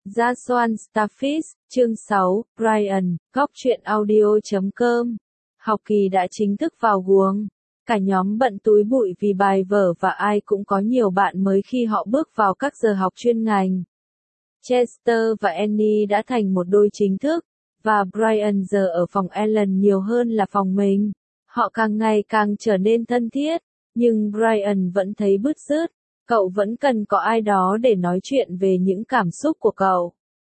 Jason Starfish, chương 6, Brian, góc truyện audio.com. Học kỳ đã chính thức vào guồng. Cả nhóm bận túi bụi vì bài vở và ai cũng có nhiều bạn mới khi họ bước vào các giờ học chuyên ngành. Chester và Annie đã thành một đôi chính thức, và Brian giờ ở phòng Ellen nhiều hơn là phòng mình. Họ càng ngày càng trở nên thân thiết, nhưng Brian vẫn thấy bứt rứt. Cậu vẫn cần có ai đó để nói chuyện về những cảm xúc của cậu.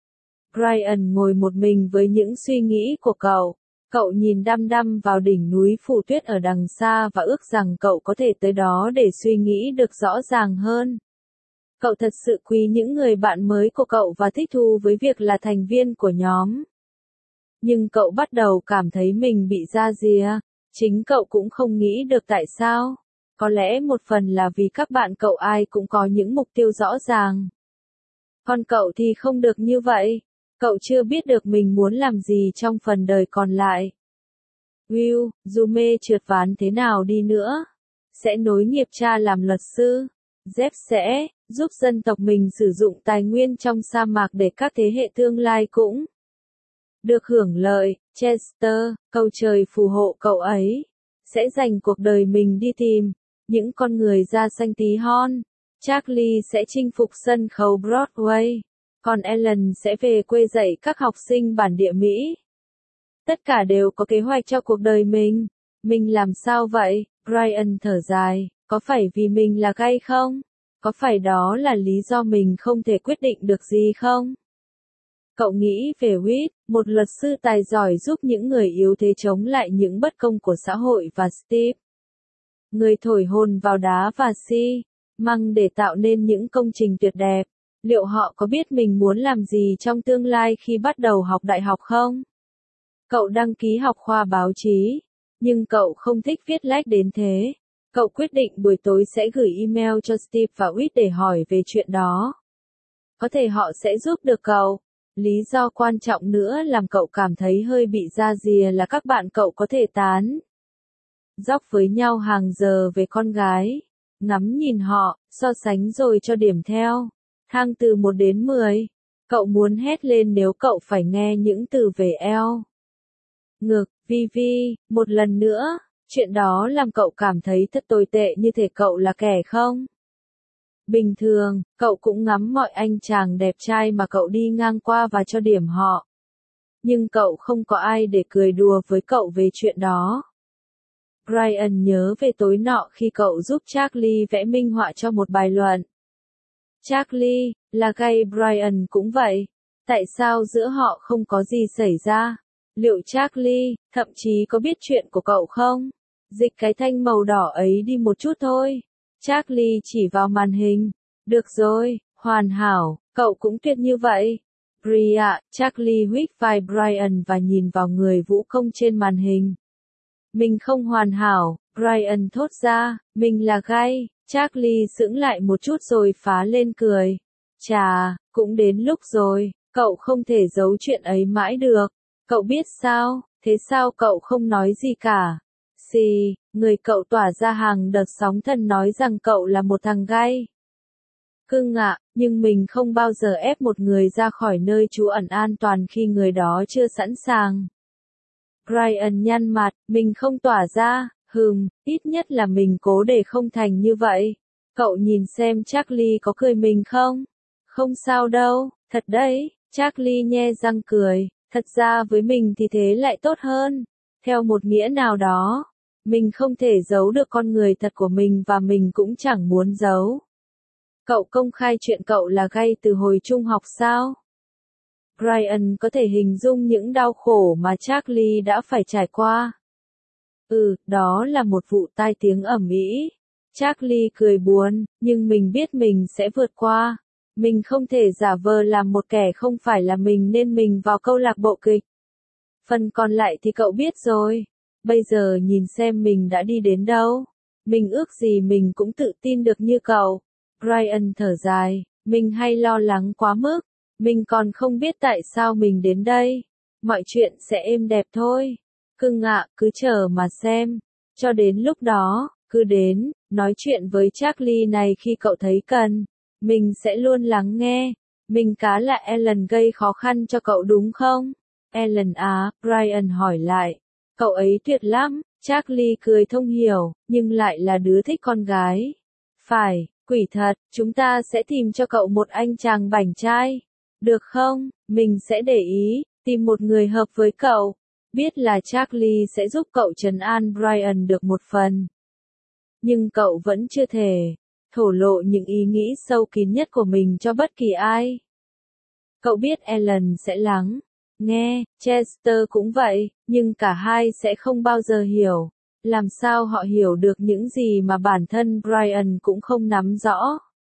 Brian ngồi một mình với những suy nghĩ của cậu. Cậu nhìn đăm đăm vào đỉnh núi phủ tuyết ở đằng xa và ước rằng cậu có thể tới đó để suy nghĩ được rõ ràng hơn. Cậu thật sự quý những người bạn mới của cậu và thích thú với việc là thành viên của nhóm. Nhưng cậu bắt đầu cảm thấy mình bị ra rìa. Chính cậu cũng không nghĩ được tại sao. Có lẽ một phần là vì các bạn cậu ai cũng có những mục tiêu rõ ràng. Còn cậu thì không được như vậy. Cậu chưa biết được mình muốn làm gì trong phần đời còn lại. Will, dù mê trượt ván thế nào đi nữa, sẽ nối nghiệp cha làm luật sư. Jeff sẽ giúp dân tộc mình sử dụng tài nguyên trong sa mạc để các thế hệ tương lai cũng được hưởng lợi. Chester, cầu trời phù hộ cậu ấy, sẽ dành cuộc đời mình đi tìm những con người da xanh tí hon. Charlie sẽ chinh phục sân khấu Broadway, còn Ellen sẽ về quê dạy các học sinh bản địa Mỹ. Tất cả đều có kế hoạch cho cuộc đời mình. Mình làm sao vậy? Brian thở dài, có phải vì mình là gay không? Có phải đó là lý do mình không thể quyết định được gì không? Cậu nghĩ về Whit, một luật sư tài giỏi giúp những người yếu thế chống lại những bất công của xã hội và Steve, người thổi hồn vào đá và xi măng để tạo nên những công trình tuyệt đẹp. Liệu họ có biết mình muốn làm gì trong tương lai khi bắt đầu học đại học không? Cậu đăng ký học khoa báo chí, nhưng cậu không thích viết lách đến thế. Cậu quyết định buổi tối sẽ gửi email cho Steve và Whit để hỏi về chuyện đó. Có thể họ sẽ giúp được cậu. Lý do quan trọng nữa làm cậu cảm thấy hơi bị ra rìa là các bạn cậu có thể tán dóc với nhau hàng giờ về con gái. Ngắm nhìn họ, so sánh rồi cho điểm theo. Thang từ 1 đến 10. Cậu muốn hét lên nếu cậu phải nghe những từ về eo. Ngực, Vivi, một lần nữa, chuyện đó làm cậu cảm thấy thật tồi tệ như thể cậu là kẻ không? Bình thường, cậu cũng ngắm mọi anh chàng đẹp trai mà cậu đi ngang qua và cho điểm họ. Nhưng cậu không có ai để cười đùa với cậu về chuyện đó. Brian nhớ về tối nọ khi cậu giúp Charlie vẽ minh họa cho một bài luận. Charlie, là gay, Brian cũng vậy. Tại sao giữa họ không có gì xảy ra? Liệu Charlie, thậm chí có biết chuyện của cậu không? Dịch cái thanh màu đỏ ấy đi một chút thôi. Charlie chỉ vào màn hình. Được rồi, hoàn hảo, cậu cũng tuyệt như vậy. Bria, Charlie huých vai Brian và nhìn vào người vũ công trên màn hình. Mình không hoàn hảo, Brian thốt ra, mình là gay. Charlie sững lại một chút rồi phá lên cười. Chà, cũng đến lúc rồi, cậu không thể giấu chuyện ấy mãi được. Cậu biết sao, thế sao cậu không nói gì cả? Xì, người cậu tỏa ra hàng đợt sóng thần nói rằng cậu là một thằng gay. Cưng ạ, nhưng mình không bao giờ ép một người ra khỏi nơi trú ẩn an toàn khi người đó chưa sẵn sàng. Brian nhăn mặt, mình không tỏa ra, ít nhất là mình cố để không thành như vậy. Cậu nhìn xem Charlie có cười mình không? Không sao đâu, thật đấy, Charlie nhe răng cười, thật ra với mình thì thế lại tốt hơn. Theo một nghĩa nào đó, mình không thể giấu được con người thật của mình và mình cũng chẳng muốn giấu. Cậu công khai chuyện cậu là gay từ hồi trung học sao? Brian có thể hình dung những đau khổ mà Charlie đã phải trải qua. Đó là một vụ tai tiếng ầm ĩ. Charlie cười buồn, nhưng mình biết mình sẽ vượt qua. Mình không thể giả vờ làm một kẻ không phải là mình nên mình vào câu lạc bộ kịch. Phần còn lại thì cậu biết rồi. Bây giờ nhìn xem mình đã đi đến đâu. Mình ước gì mình cũng tự tin được như cậu. Brian thở dài, mình hay lo lắng quá mức. Mình còn không biết tại sao mình đến đây. Mọi chuyện sẽ êm đẹp thôi. Cưng ạ, cứ chờ mà xem. Cho đến lúc đó, cứ đến, nói chuyện với Charlie này khi cậu thấy cần. Mình sẽ luôn lắng nghe. Mình cá là Ellen gây khó khăn cho cậu đúng không? Ellen à, Brian hỏi lại. Cậu ấy tuyệt lắm, Charlie cười thông hiểu, nhưng lại là đứa thích con gái. Phải, quỷ thật, chúng ta sẽ tìm cho cậu một anh chàng bảnh trai. Được không? Mình sẽ để ý, tìm một người hợp với cậu. Biết là Charlie sẽ giúp cậu trấn an Brian được một phần. Nhưng cậu vẫn chưa thể thổ lộ những ý nghĩ sâu kín nhất của mình cho bất kỳ ai. Cậu biết Ellen sẽ lắng nghe, Chester cũng vậy, nhưng cả hai sẽ không bao giờ hiểu. Làm sao họ hiểu được những gì mà bản thân Brian cũng không nắm rõ.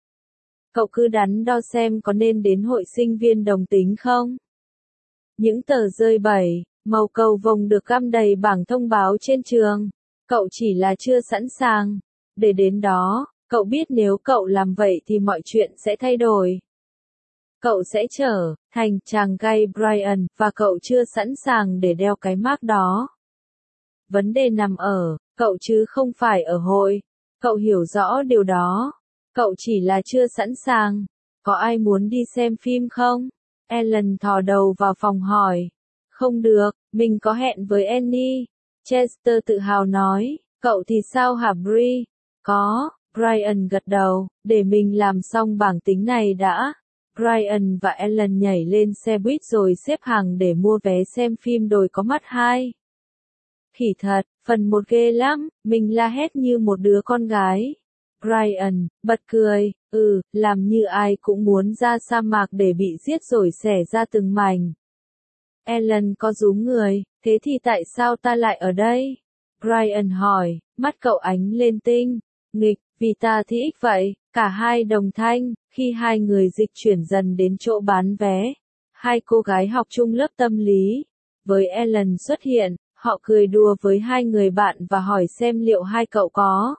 Cậu cứ đắn đo xem có nên đến hội sinh viên đồng tính không? Những tờ rơi bẩy, màu cầu vồng được găm đầy bảng thông báo trên trường. Cậu chỉ là chưa sẵn sàng. Để đến đó, cậu biết nếu cậu làm vậy thì mọi chuyện sẽ thay đổi. Cậu sẽ trở thành chàng gay Brian, và cậu chưa sẵn sàng để đeo cái mác đó. Vấn đề nằm ở cậu chứ không phải ở hội. Cậu hiểu rõ điều đó. Cậu chỉ là chưa sẵn sàng. Có ai muốn đi xem phim không? Ellen thò đầu vào phòng hỏi. Không được, mình có hẹn với Annie. Chester tự hào nói. Cậu thì sao hả Bri? Có, Brian gật đầu, để mình làm xong bảng tính này đã. Brian và Ellen nhảy lên xe buýt rồi xếp hàng để mua vé xem phim Đồi có mắt 2. Khỉ thật, phần 1 ghê lắm, mình la hét như một đứa con gái. Brian, bật cười, làm như ai cũng muốn ra sa mạc để bị giết rồi xẻ ra từng mảnh. Ellen có rúm người, thế thì tại sao ta lại ở đây? Brian hỏi, mắt cậu ánh lên tinh nghịch, vì ta thì ích vậy. Cả hai đồng thanh, khi hai người dịch chuyển dần đến chỗ bán vé. Hai cô gái học chung lớp tâm lý. Với Ellen xuất hiện, họ cười đùa với hai người bạn và hỏi xem liệu hai cậu có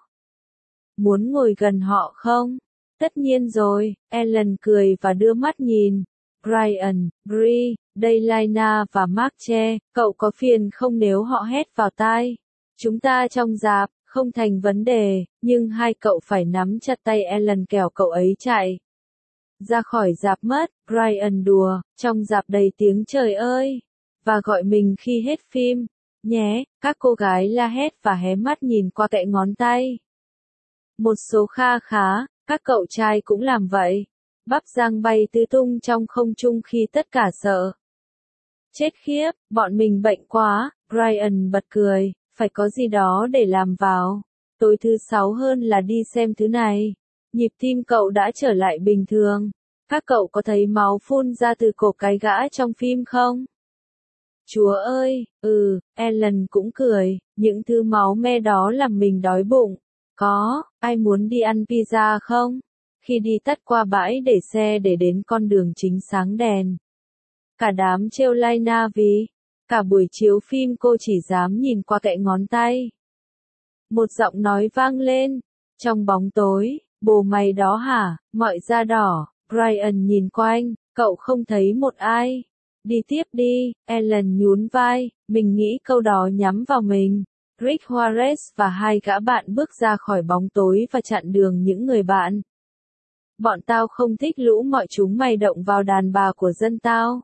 muốn ngồi gần họ không? Tất nhiên rồi, Ellen cười và đưa mắt nhìn. Brian, Bri, đây Lina và Mark che, cậu có phiền không nếu họ hét vào tai? Chúng ta trong rạp, không thành vấn đề, nhưng hai cậu phải nắm chặt tay Ellen kẻo cậu ấy chạy ra khỏi rạp mất. Brian đùa, trong rạp đầy tiếng trời ơi, và gọi mình khi hết phim, nhé, các cô gái la hét và hé mắt nhìn qua kẽ ngón tay. Một số kha khá, các cậu trai cũng làm vậy. Bắp rang bay tứ tung trong không trung khi tất cả sợ. Chết khiếp, bọn mình bệnh quá, Brian bật cười, phải có gì đó để làm vào. Tối thứ 6 hơn là đi xem thứ này. Nhịp tim cậu đã trở lại bình thường. Các cậu có thấy máu phun ra từ cổ cái gã trong phim không? Chúa ơi, Ellen cũng cười, những thứ máu me đó làm mình đói bụng. Có, ai muốn đi ăn pizza không? Khi đi tắt qua bãi để xe để đến con đường chính sáng đèn. Cả đám trêu Lina vì cả buổi chiếu phim cô chỉ dám nhìn qua kẽ ngón tay. Một giọng nói vang lên, trong bóng tối, bồ mày đó hả, mọi da đỏ. Brian nhìn quanh, cậu không thấy một ai. Đi tiếp đi, Ellen nhún vai, mình nghĩ câu đó nhắm vào mình. Rick Juarez và hai gã bạn bước ra khỏi bóng tối và chặn đường những người bạn. Bọn tao không thích lũ mọi chúng mày động vào đàn bà của dân tao.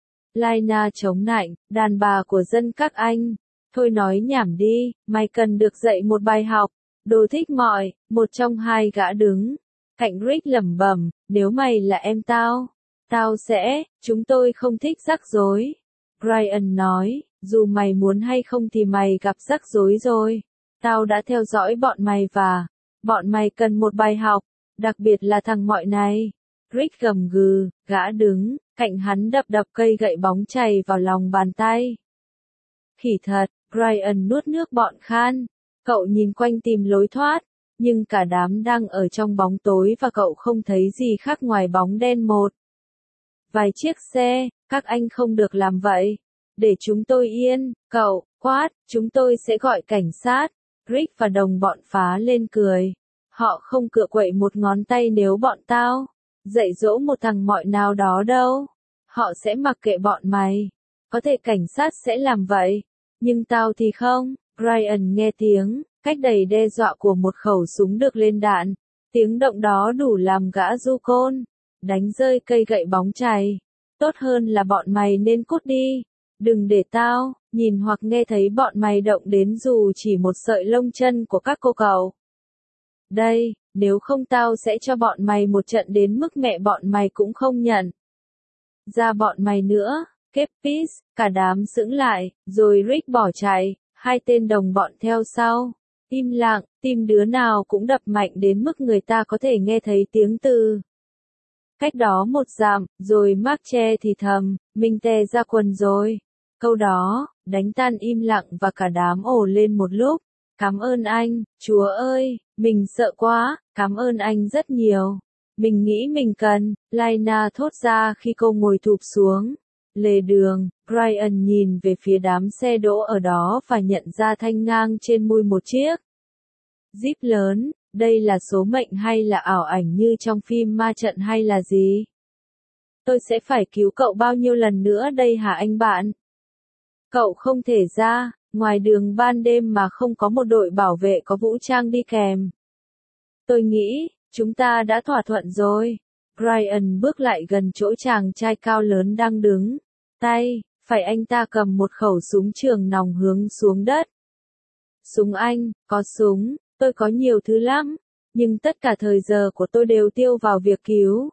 Lina chống nạnh, đàn bà của dân các anh. Thôi nói nhảm đi, mày cần được dạy một bài học. Đồ thích mọi, một trong hai gã đứng cạnh Rick lẩm bẩm, nếu mày là em tao sẽ, chúng tôi không thích rắc rối. Brian nói, dù mày muốn hay không thì mày gặp rắc rối rồi. Tao đã theo dõi bọn mày và bọn mày cần một bài học, đặc biệt là thằng mọi này. Rick gầm gừ, gã đứng cạnh hắn đập đập cây gậy bóng chày vào lòng bàn tay. Khỉ thật, Brian nuốt nước bọt khan. Cậu nhìn quanh tìm lối thoát, nhưng cả đám đang ở trong bóng tối và cậu không thấy gì khác ngoài bóng đen một vài chiếc xe. Các anh không được làm vậy. Để chúng tôi yên, cậu quát, chúng tôi sẽ gọi cảnh sát. Rick và đồng bọn phá lên cười. Họ không cựa quậy một ngón tay nếu bọn tao dạy dỗ một thằng mọi nào đó đâu. Họ sẽ mặc kệ bọn mày. Có thể cảnh sát sẽ làm vậy, nhưng tao thì không. Brian nghe tiếng cách đầy đe dọa của một khẩu súng được lên đạn. Tiếng động đó đủ làm gã du côn đánh rơi cây gậy bóng chày. Tốt hơn là bọn mày nên cút đi. Đừng để tao, nhìn hoặc nghe thấy bọn mày động đến dù chỉ một sợi lông chân của các cô cậu. Đây, nếu không tao sẽ cho bọn mày một trận đến mức mẹ bọn mày cũng không nhận ra bọn mày nữa. Kepis, cả đám sững lại, rồi Rick bỏ chạy, hai tên đồng bọn theo sau. Im lặng, tim đứa nào cũng đập mạnh đến mức người ta có thể nghe thấy tiếng từ cách đó một dặm, rồi Mark che thì thầm, mình tè ra quần rồi. Câu đó, đánh tan im lặng và cả đám ồ lên một lúc. Cảm ơn anh, Chúa ơi, mình sợ quá, cảm ơn anh rất nhiều. Mình nghĩ mình cần, Lina thốt ra khi cô ngồi thụp xuống. Lề đường, Brian nhìn về phía đám xe đỗ ở đó và nhận ra thanh ngang trên mui một chiếc Jeep lớn. Đây là số mệnh hay là ảo ảnh như trong phim ma trận hay là gì? Tôi sẽ phải cứu cậu bao nhiêu lần nữa đây hả anh bạn? Cậu không thể ra, ngoài đường ban đêm mà không có một đội bảo vệ có vũ trang đi kèm. Tôi nghĩ, chúng ta đã thỏa thuận rồi. Brian bước lại gần chỗ chàng trai cao lớn đang đứng. Phải anh ta cầm một khẩu súng trường nòng hướng xuống đất. Súng anh, có súng, tôi có nhiều thứ lắm, nhưng tất cả thời giờ của tôi đều tiêu vào việc cứu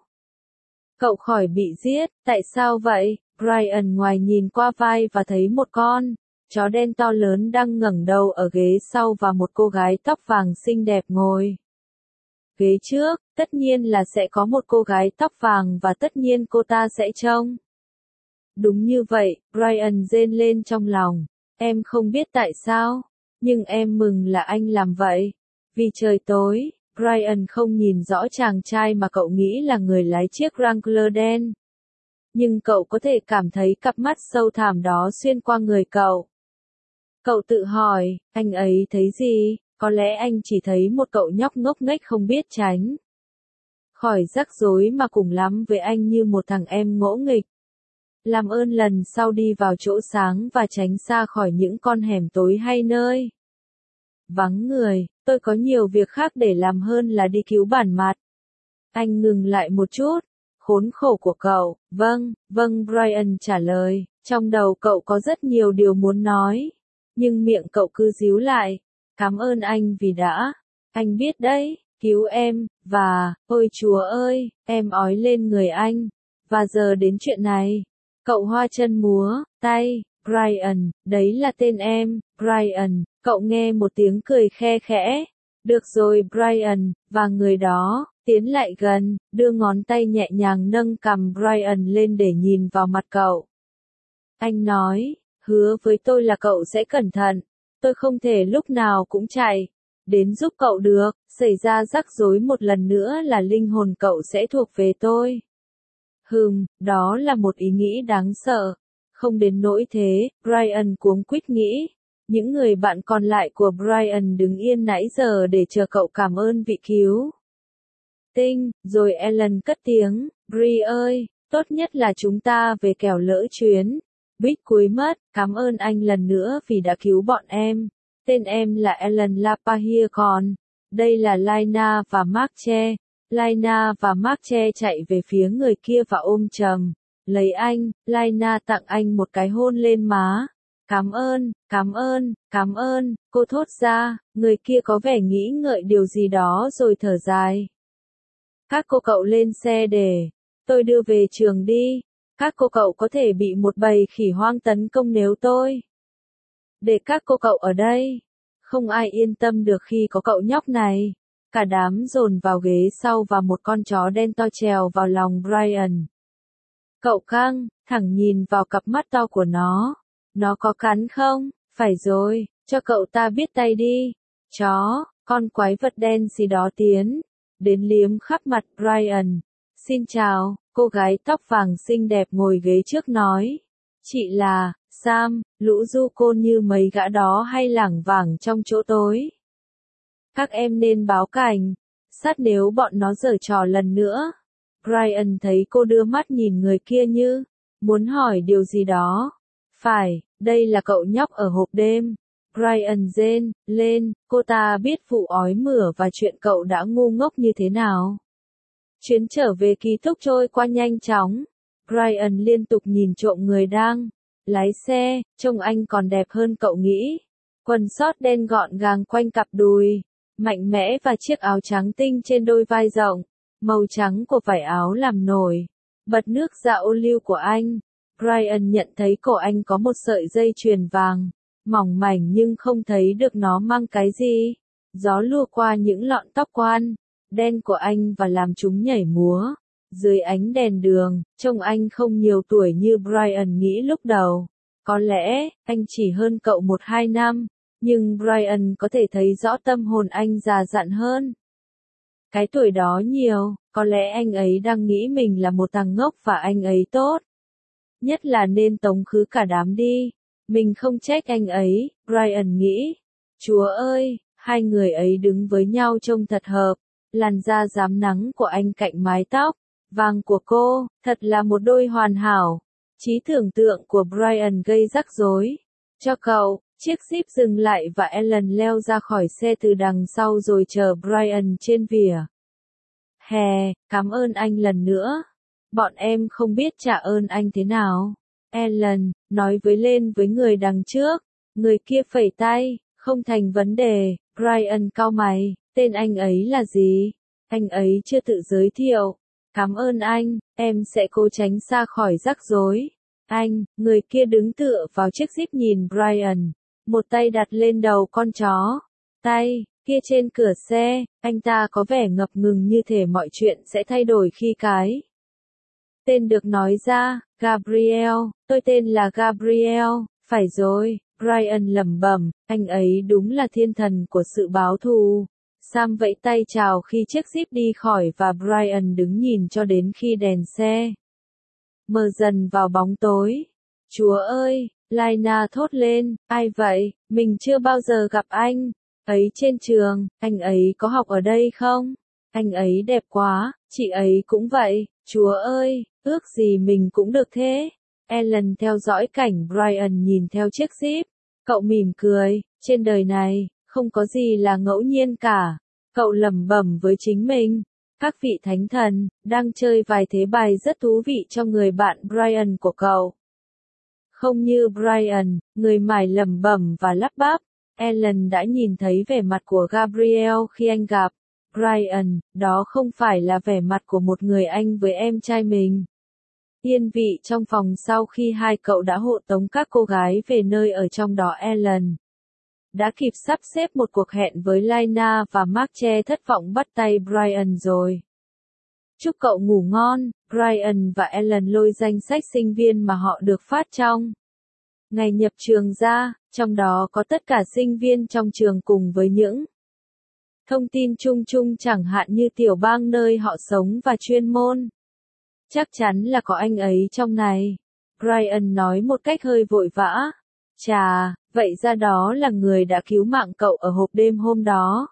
cậu khỏi bị giết. Tại sao vậy? Brian ngoài nhìn qua vai và thấy một con chó đen to lớn đang ngẩng đầu ở ghế sau và một cô gái tóc vàng xinh đẹp ngồi ghế trước. Tất nhiên là sẽ có một cô gái tóc vàng và tất nhiên cô ta sẽ trông đúng như vậy. Brian rên lên trong lòng. Em không biết tại sao, nhưng em mừng là anh làm vậy. Vì trời tối, Brian không nhìn rõ chàng trai mà cậu nghĩ là người lái chiếc Wrangler đen. Nhưng cậu có thể cảm thấy cặp mắt sâu thẳm đó xuyên qua người cậu. Cậu tự hỏi, anh ấy thấy gì? Có lẽ anh chỉ thấy một cậu nhóc ngốc nghếch không biết tránh khỏi rắc rối mà cùng lắm với anh như một thằng em ngỗ nghịch. Làm ơn lần sau đi vào chỗ sáng và tránh xa khỏi những con hẻm tối hay nơi vắng người. Tôi có nhiều việc khác để làm hơn là đi cứu bản mặt. Anh ngừng lại một chút. Khốn khổ của cậu. Vâng, Brian trả lời. Trong đầu cậu có rất nhiều điều muốn nói. Nhưng miệng cậu cứ díu lại. Cảm ơn anh vì đã. Anh biết đấy, cứu em, và, ôi Chúa ơi, em ói lên người anh. Và giờ đến chuyện này. Cậu hoa chân múa, tay. Brian, đấy là tên em, Brian. Cậu nghe một tiếng cười khe khẽ. Được rồi Brian, và người đó tiến lại gần, đưa ngón tay nhẹ nhàng nâng cằm Brian lên để nhìn vào mặt cậu. Anh nói, hứa với tôi là cậu sẽ cẩn thận. Tôi không thể lúc nào cũng chạy đến giúp cậu được. Xảy ra rắc rối một lần nữa là linh hồn cậu sẽ thuộc về tôi. Đó là một ý nghĩ đáng sợ. Không đến nỗi thế, Brian cuống quýt nghĩ. Những người bạn còn lại của Brian đứng yên nãy giờ để chờ cậu cảm ơn vị cứu tinh. Rồi Ellen cất tiếng, Bri ơi, tốt nhất là chúng ta về kẻo lỡ chuyến. Bích cúi mắt, cảm ơn anh lần nữa vì đã cứu bọn em. Tên em là Ellen Lapahia còn. Đây là Lina và Mark-che. Lina và Mark-che chạy về phía người kia và ôm chầm lấy anh. Lina tặng anh một cái hôn lên má. Cảm ơn, cô thốt ra. Người kia có vẻ nghĩ ngợi điều gì đó rồi thở dài. Các cô cậu lên xe để tôi đưa về trường đi. Các cô cậu có thể bị một bầy khỉ hoang tấn công nếu tôi để các cô cậu ở đây. Không ai yên tâm được khi có cậu nhóc này. Cả đám dồn vào ghế sau và một con chó đen to trèo vào lòng Brian. Cậu căng thẳng nhìn vào cặp mắt to của nó. Nó có cắn không? Phải rồi, cho cậu ta biết tay đi. Chó, con quái vật đen gì đó tiến đến liếm khắp mặt Brian. Xin chào, cô gái tóc vàng xinh đẹp ngồi ghế trước nói. Chị là Sam, lũ du côn như mấy gã đó hay lảng vảng trong chỗ tối. Các em nên báo cảnh sát nếu bọn nó giở trò lần nữa. Brian thấy cô đưa mắt nhìn người kia như muốn hỏi điều gì đó. Phải, đây là cậu nhóc ở hộp đêm. Brian rên lên, cô ta biết vụ ói mửa và chuyện cậu đã ngu ngốc như thế nào. Chuyến trở về ký túc trôi qua nhanh chóng. Brian liên tục nhìn trộm người đang lái xe, trông anh còn đẹp hơn cậu nghĩ. Quần sót đen gọn gàng quanh cặp đùi, mạnh mẽ và chiếc áo trắng tinh trên đôi vai rộng. Màu trắng của vải áo làm nổi bật nước da ô liu của anh. Brian nhận thấy cổ anh có một sợi dây chuyền vàng, mỏng mảnh nhưng không thấy được nó mang cái gì. Gió lùa qua những lọn tóc quan đen của anh và làm chúng nhảy múa. Dưới ánh đèn đường, trông anh không nhiều tuổi như Brian nghĩ lúc đầu. Có lẽ, anh chỉ hơn cậu 1-2 năm, nhưng Brian có thể thấy rõ tâm hồn anh già dặn hơn. Cái tuổi đó nhiều, có lẽ anh ấy đang nghĩ mình là một thằng ngốc và anh ấy tốt. Nhất là nên tống khứ cả đám đi. Mình không trách anh ấy, Brian nghĩ. Chúa ơi, hai người ấy đứng với nhau trông thật hợp. Làn da rám nắng của anh cạnh mái tóc vàng của cô, thật là một đôi hoàn hảo. Trí tưởng tượng của Brian gây rắc rối cho cậu. Chiếc Jeep dừng lại và Ellen leo ra khỏi xe từ đằng sau rồi chờ Brian trên vỉa hè. Cảm ơn anh lần nữa. Bọn em không biết trả ơn anh thế nào. Ellen nói lên với người đằng trước. Người kia phẩy tay. Không thành vấn đề. Brian cau mày. Tên anh ấy là gì? Anh ấy chưa tự giới thiệu. Cảm ơn anh, em sẽ cố tránh xa khỏi rắc rối. Anh, người kia đứng tựa vào chiếc Jeep nhìn Brian. Một tay đặt lên đầu con chó. Tay kia trên cửa xe, anh ta có vẻ ngập ngừng như thể mọi chuyện sẽ thay đổi khi cái tên được nói ra. Gabriel, tôi tên là Gabriel. Phải rồi, Brian lẩm bẩm, anh ấy đúng là thiên thần của sự báo thù. Sam vẫy tay chào khi chiếc Jeep đi khỏi và Brian đứng nhìn cho đến khi đèn xe mờ dần vào bóng tối. Chúa ơi, Lina thốt lên, ai vậy, mình chưa bao giờ gặp anh ấy trên trường, anh ấy có học ở đây không? Anh ấy đẹp quá, chị ấy cũng vậy, Chúa ơi, ước gì mình cũng được thế. Ellen theo dõi cảnh Brian nhìn theo chiếc Jeep. Cậu mỉm cười, trên đời này, không có gì là ngẫu nhiên cả. Cậu lẩm bẩm với chính mình. Các vị thánh thần, đang chơi vài thế bài rất thú vị cho người bạn Brian của cậu. Không như Brian, người mải lẩm bẩm và lắp bắp. Ellen đã nhìn thấy vẻ mặt của Gabriel khi anh gặp Brian, đó không phải là vẻ mặt của một người anh với em trai mình. Yên vị trong phòng sau khi hai cậu đã hộ tống các cô gái về nơi ở, trong đó Ellen đã kịp sắp xếp một cuộc hẹn với Lina và Mark thất vọng bắt tay Brian rồi. Chúc cậu ngủ ngon. Brian và Ellen lôi danh sách sinh viên mà họ được phát trong ngày nhập trường ra, trong đó có tất cả sinh viên trong trường cùng với những thông tin chung chung chẳng hạn như tiểu bang nơi họ sống và chuyên môn. Chắc chắn là có anh ấy trong này. Brian nói một cách hơi vội vã. Chà, vậy ra đó là người đã cứu mạng cậu ở hộp đêm hôm đó.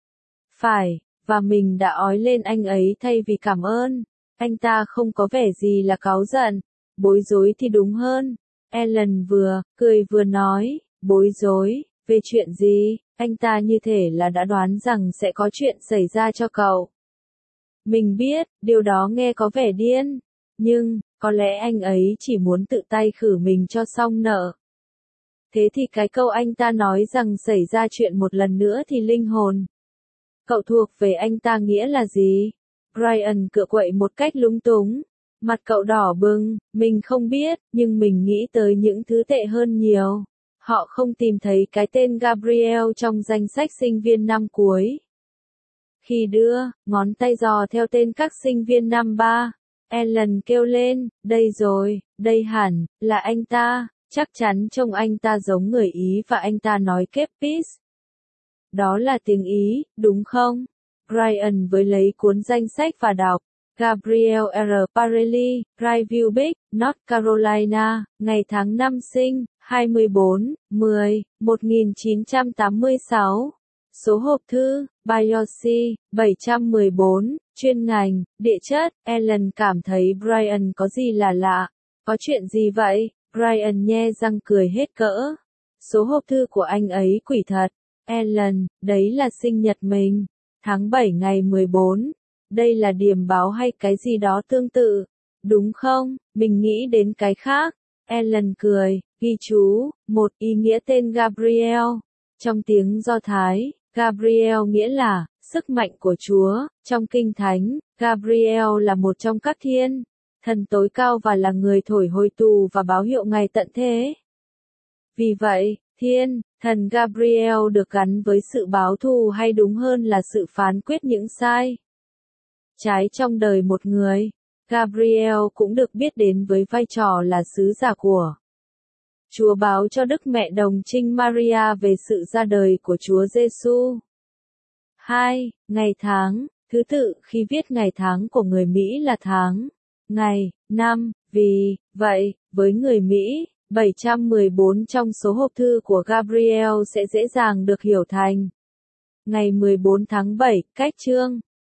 Phải, và mình đã ói lên anh ấy thay vì cảm ơn. Anh ta không có vẻ gì là cáu giận. Bối rối thì đúng hơn. Ellen vừa cười vừa nói, bối rối, về chuyện gì? Anh ta như thể là đã đoán rằng sẽ có chuyện xảy ra cho cậu. Mình biết, điều đó nghe có vẻ điên. Nhưng, có lẽ anh ấy chỉ muốn tự tay khử mình cho xong nợ. Thế thì cái câu anh ta nói rằng xảy ra chuyện một lần nữa thì linh hồn cậu thuộc về anh ta nghĩa là gì? Brian cựa quậy một cách lúng túng. Mặt cậu đỏ bừng, mình không biết, nhưng mình nghĩ tới những thứ tệ hơn nhiều. Họ không tìm thấy cái tên Gabriel trong danh sách sinh viên năm cuối. Khi đưa ngón tay dò theo tên các sinh viên năm 3, Ellen kêu lên, đây rồi, đây hẳn là anh ta. Chắc chắn trông anh ta giống người Ý và anh ta nói Kepis. Đó là tiếng Ý, đúng không? Brian với lấy cuốn danh sách và đọc. Gabriel R. Parelli, Riveview Big, North Carolina, ngày tháng năm sinh, 24/10/1986. Số hộp thư, Biopsy, 714, chuyên ngành, địa chất. Ellen cảm thấy Brian có gì là lạ. Có chuyện gì vậy? Brian nhe răng cười hết cỡ. Số hộp thư của anh ấy quỷ thật. Ellen, đấy là sinh nhật mình. Tháng 7 ngày 14. Đây là điềm báo hay cái gì đó tương tự, đúng không? Mình nghĩ đến cái khác. Ellen cười, ghi chú, một ý nghĩa tên Gabriel. Trong tiếng Do Thái, Gabriel nghĩa là sức mạnh của Chúa. Trong Kinh Thánh, Gabriel là một trong các thiên thần tối cao và là người thổi hồi tù và báo hiệu ngày tận thế. Vì vậy, thiên thần Gabriel được gắn với sự báo thù hay đúng hơn là sự phán quyết những sai trái trong đời một người. Gabriel cũng được biết đến với vai trò là sứ giả của Chúa báo cho Đức Mẹ Đồng Trinh Maria về sự ra đời của Chúa Giêsu. 2. Ngày tháng, thứ tự khi viết ngày tháng của người Mỹ là tháng, ngày, năm, vì vậy, với người Mỹ, 714 trong số hộp thư của Gabriel sẽ dễ dàng được hiểu thành ngày 14 tháng 7, cách chương.